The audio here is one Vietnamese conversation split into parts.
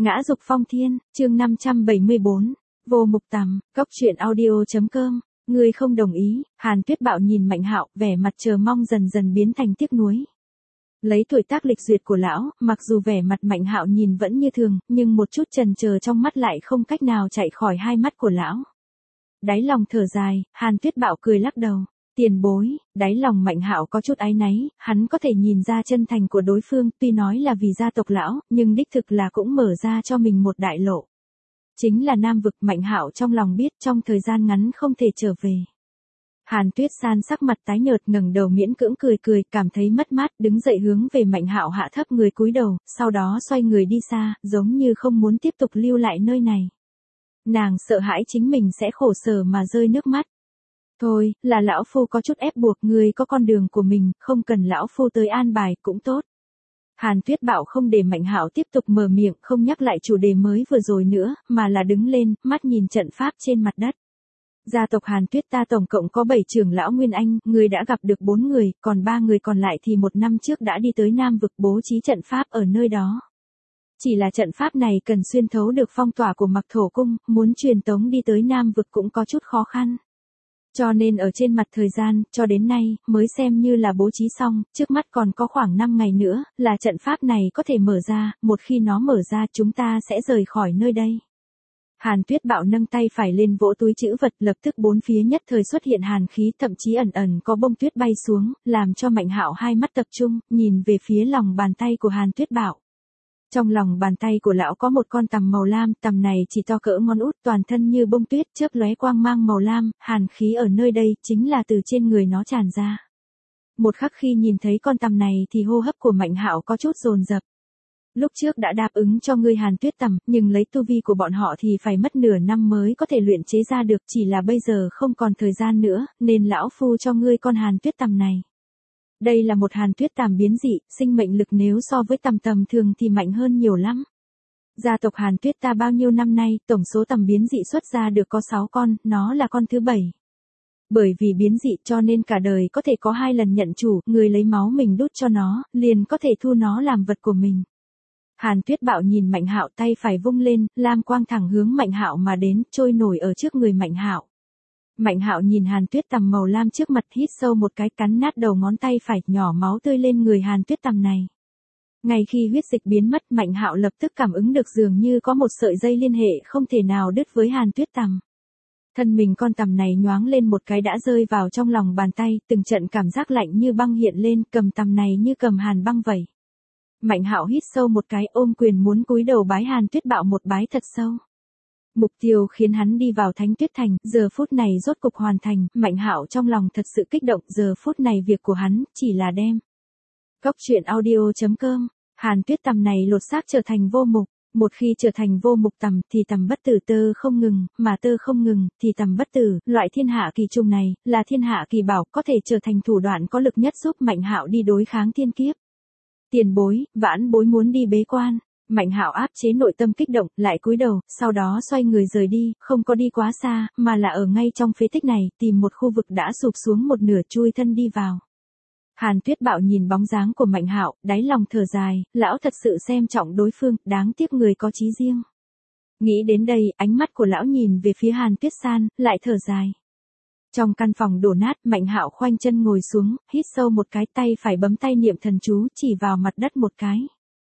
Ngã dục phong thiên, chương 574, vô mục tằm, góc truyện audio.com, ngươi không đồng ý. Hàn Tuyết Bạo nhìn Mạnh Hạo, vẻ mặt chờ mong dần dần biến thành tiếc nuối. Lấy tuổi tác lịch duyệt của lão, mặc dù vẻ mặt Mạnh Hạo nhìn vẫn như thường, nhưng một chút chần chờ trong mắt lại không cách nào chạy khỏi hai mắt của lão. Đáy lòng thở dài, Hàn Tuyết Bạo cười lắc đầu. Tiền bối, đáy lòng Mạnh Hạo có chút áy náy, hắn có thể nhìn ra chân thành của đối phương, tuy nói là vì gia tộc lão, nhưng đích thực là cũng mở ra cho mình một đại lộ. Chính là Nam vực. Mạnh Hạo trong lòng biết trong thời gian ngắn không thể trở về. Hàn Tuyết San sắc mặt tái nhợt, ngẩng đầu miễn cưỡng cười, cảm thấy mất mát, đứng dậy hướng về Mạnh Hạo hạ thấp người cúi đầu, sau đó xoay người đi xa, giống như không muốn tiếp tục lưu lại nơi này. Nàng sợ hãi chính mình sẽ khổ sở mà rơi nước mắt. Thôi, là lão phu có chút ép buộc, ngươi có con đường của mình, không cần lão phu tới an bài cũng tốt. Hàn Tuyết Bạo không để Mạnh Hạo tiếp tục mở miệng, không nhắc lại chủ đề mới vừa rồi nữa, mà là đứng lên, mắt nhìn trận pháp trên mặt đất. Gia tộc Hàn Tuyết ta tổng cộng có 7 trưởng lão Nguyên Anh, ngươi đã gặp được 4 người, còn 3 người còn lại thì 1 năm trước đã đi tới Nam vực bố trí trận pháp ở nơi đó. Chỉ là trận pháp này cần xuyên thấu được phong tỏa của Mặc Thổ Cung, muốn truyền tống đi tới Nam vực cũng có chút khó khăn. Cho nên ở trên mặt thời gian, cho đến nay, mới xem như là bố trí xong, trước mắt còn có khoảng 5 ngày nữa, là trận pháp này có thể mở ra, một khi nó mở ra chúng ta sẽ rời khỏi nơi đây. Hàn Tuyết Bạo nâng tay phải lên vỗ túi trữ vật, lập tức bốn phía nhất thời xuất hiện hàn khí, thậm chí ẩn ẩn có bông tuyết bay xuống, làm cho Mạnh Hạo hai mắt tập trung, nhìn về phía lòng bàn tay của Hàn Tuyết Bạo. Trong lòng bàn tay của lão có một con tằm màu lam, tằm này chỉ to cỡ ngón út, toàn thân như bông tuyết, chớp lóe quang mang màu lam, hàn khí ở nơi đây chính là từ trên người nó tràn ra. Một khắc khi nhìn thấy con tằm này thì hô hấp của Mạnh Hạo có chút dồn dập. Lúc trước đã đáp ứng cho ngươi Hàn Tuyết tằm, nhưng lấy tu vi của bọn họ thì phải mất nửa năm mới có thể luyện chế ra được, chỉ là bây giờ không còn thời gian nữa, nên lão phu cho ngươi con Hàn Tuyết tằm này. Đây là một Hàn Tuyết tằm biến dị, sinh mệnh lực nếu so với tằm tầm thường thì mạnh hơn nhiều lắm. Gia tộc Hàn Tuyết ta bao nhiêu năm nay, tổng số tằm biến dị xuất ra được có 6 con, nó là con thứ 7. Bởi vì biến dị cho nên cả đời có thể có 2 lần nhận chủ, người lấy máu mình đút cho nó, liền có thể thu nó làm vật của mình. Hàn Tuyết Bạo nhìn Mạnh Hạo, tay phải vung lên, lam quang thẳng hướng Mạnh Hạo mà đến, trôi nổi ở trước người Mạnh Hạo. Mạnh Hạo nhìn Hàn Tuyết tằm màu lam trước mặt, hít sâu một cái, cắn nát đầu ngón tay phải, nhỏ máu tươi lên người Hàn Tuyết tằm này. Ngay khi huyết dịch biến mất, Mạnh Hạo lập tức cảm ứng được dường như có một sợi dây liên hệ không thể nào đứt với Hàn Tuyết tằm. Thân mình con tằm này nhoáng lên một cái đã rơi vào trong lòng bàn tay, từng trận cảm giác lạnh như băng hiện lên, cầm tằm này như cầm hàn băng vậy. Mạnh Hạo hít sâu một cái, ôm quyền muốn cúi đầu bái Hàn Tuyết Bạo một bái thật sâu. Mục tiêu khiến hắn đi vào Thánh Tuyết Thành, giờ phút này rốt cục hoàn thành, Mạnh Hạo trong lòng thật sự kích động, giờ phút này việc của hắn chỉ là đem. Góc truyện audio.com, Hàn Tuyết tằm này lột xác trở thành vô mục, một khi trở thành vô mục tằm thì tằm bất tử tơ không ngừng, mà tơ không ngừng thì tằm bất tử, loại thiên hạ kỳ trùng này là thiên hạ kỳ bảo, có thể trở thành thủ đoạn có lực nhất giúp Mạnh Hạo đi đối kháng thiên kiếp. Tiền bối, vãn bối muốn đi bế quan. Mạnh Hạo áp chế nội tâm kích động, lại cúi đầu, sau đó xoay người rời đi, không có đi quá xa, mà là ở ngay trong phế tích này, tìm một khu vực đã sụp xuống một nửa, chui thân đi vào. Hàn Tuyết Bạo nhìn bóng dáng của Mạnh Hạo, đáy lòng thở dài, lão thật sự xem trọng đối phương, đáng tiếc người có chí riêng. Nghĩ đến đây, ánh mắt của lão nhìn về phía Hàn Tuyết San, lại thở dài. Trong căn phòng đổ nát, Mạnh Hạo khoanh chân ngồi xuống, hít sâu một cái, tay phải bấm tay niệm thần chú, chỉ vào mặt đất một cái.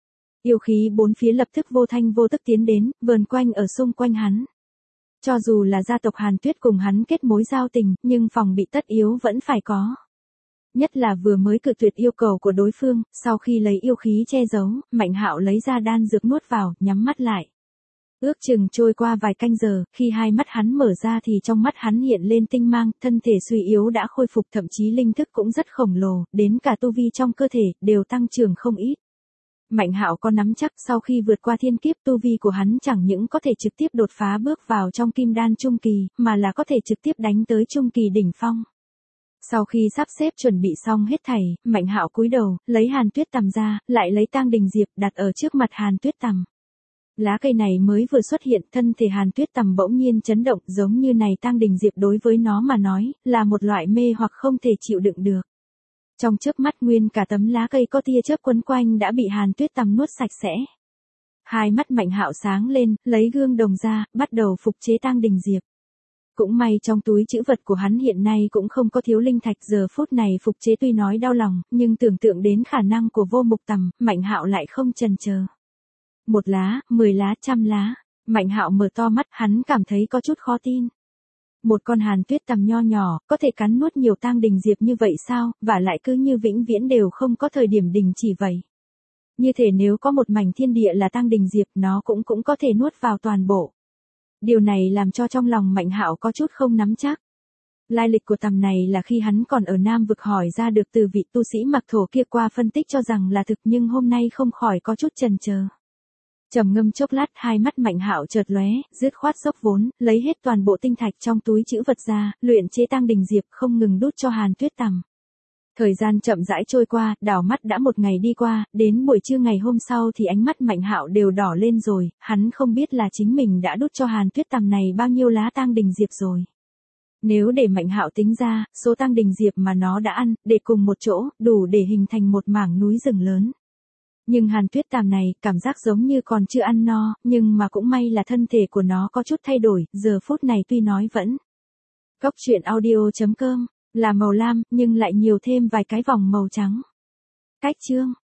Yêu khí bốn phía lập tức vô thanh vô tức tiến đến, vờn quanh ở xung quanh hắn. Cho dù là gia tộc Hàn Tuyết cùng hắn kết mối giao tình, nhưng phòng bị tất yếu vẫn phải có. Nhất là vừa mới cự tuyệt yêu cầu của đối phương, sau khi lấy yêu khí che giấu, Mạnh Hạo lấy ra đan dược nuốt vào, nhắm mắt lại. Ước chừng trôi qua vài canh giờ, khi hai mắt hắn mở ra thì trong mắt hắn hiện lên tinh mang, thân thể suy yếu đã khôi phục, thậm chí linh thức cũng rất khổng lồ, đến cả tu vi trong cơ thể đều tăng trưởng không ít. Mạnh Hạo có nắm chắc sau khi vượt qua thiên kiếp, tu vi của hắn chẳng những có thể trực tiếp đột phá bước vào trong kim đan trung kỳ, mà là có thể trực tiếp đánh tới trung kỳ đỉnh phong. Sau khi sắp xếp chuẩn bị xong hết thảy, Mạnh Hạo cúi đầu, lấy Hàn Tuyết tằm ra, lại lấy Tang Đình Diệp đặt ở trước mặt Hàn Tuyết tằm. Lá cây này mới vừa xuất hiện, thân thể Hàn Tuyết tằm bỗng nhiên chấn động, giống như này Tang Đình Diệp đối với nó mà nói, là một loại mê hoặc không thể chịu đựng được. Trong chớp mắt nguyên cả tấm lá cây có tia chớp quấn quanh đã bị Hàn Tuyết tằm nuốt sạch sẽ. Hai mắt Mạnh Hạo sáng lên, lấy gương đồng ra, bắt đầu phục chế Tang Đình Diệp. Cũng may trong túi trữ vật của hắn hiện nay cũng không có thiếu linh thạch, giờ phút này phục chế tuy nói đau lòng, nhưng tưởng tượng đến khả năng của Vô Mục Tầm, Mạnh Hạo lại không chần chờ. 1 lá, 10 lá, 100 lá. Mạnh Hạo mở to mắt, hắn cảm thấy có chút khó tin. Một con Hàn Tuyết Tầm nho nhỏ, có thể cắn nuốt nhiều Tang Đình Diệp như vậy sao, và lại cứ như vĩnh viễn đều không có thời điểm đình chỉ vậy. Như thể nếu có một mảnh thiên địa là Tang Đình Diệp, nó cũng có thể nuốt vào toàn bộ. Điều này làm cho trong lòng Mạnh Hạo có chút không nắm chắc. Lai lịch của tầm này là khi hắn còn ở Nam Vực hỏi ra được từ vị tu sĩ mặc thổ kia qua phân tích cho rằng là thực, nhưng hôm nay không khỏi có chút chần chờ. Trầm ngâm chốc lát, hai mắt Mạnh Hạo chợt lóe, dứt khoát dốc vốn, lấy hết toàn bộ tinh thạch trong túi trữ vật ra, luyện chế Tang Đình Diệp, không ngừng đút cho Hàn Tuyết Tầm. Thời gian chậm rãi trôi qua, đảo mắt đã một ngày đi qua, đến buổi trưa ngày hôm sau thì ánh mắt Mạnh Hạo đều đỏ lên rồi, hắn không biết là chính mình đã đút cho Hàn Tuyết Tầm này bao nhiêu lá Tang Đình Diệp rồi. Nếu để Mạnh Hạo tính ra, số Tang Đình Diệp mà nó đã ăn, để cùng một chỗ, đủ để hình thành một mảng núi rừng lớn. Nhưng Hàn Tuyết Tầm này, cảm giác giống như còn chưa ăn no, nhưng mà cũng may là thân thể của nó có chút thay đổi, giờ phút này tuy nói vẫn. Góc truyện audio.com là màu lam, nhưng lại nhiều thêm vài cái vòng màu trắng. Cách chương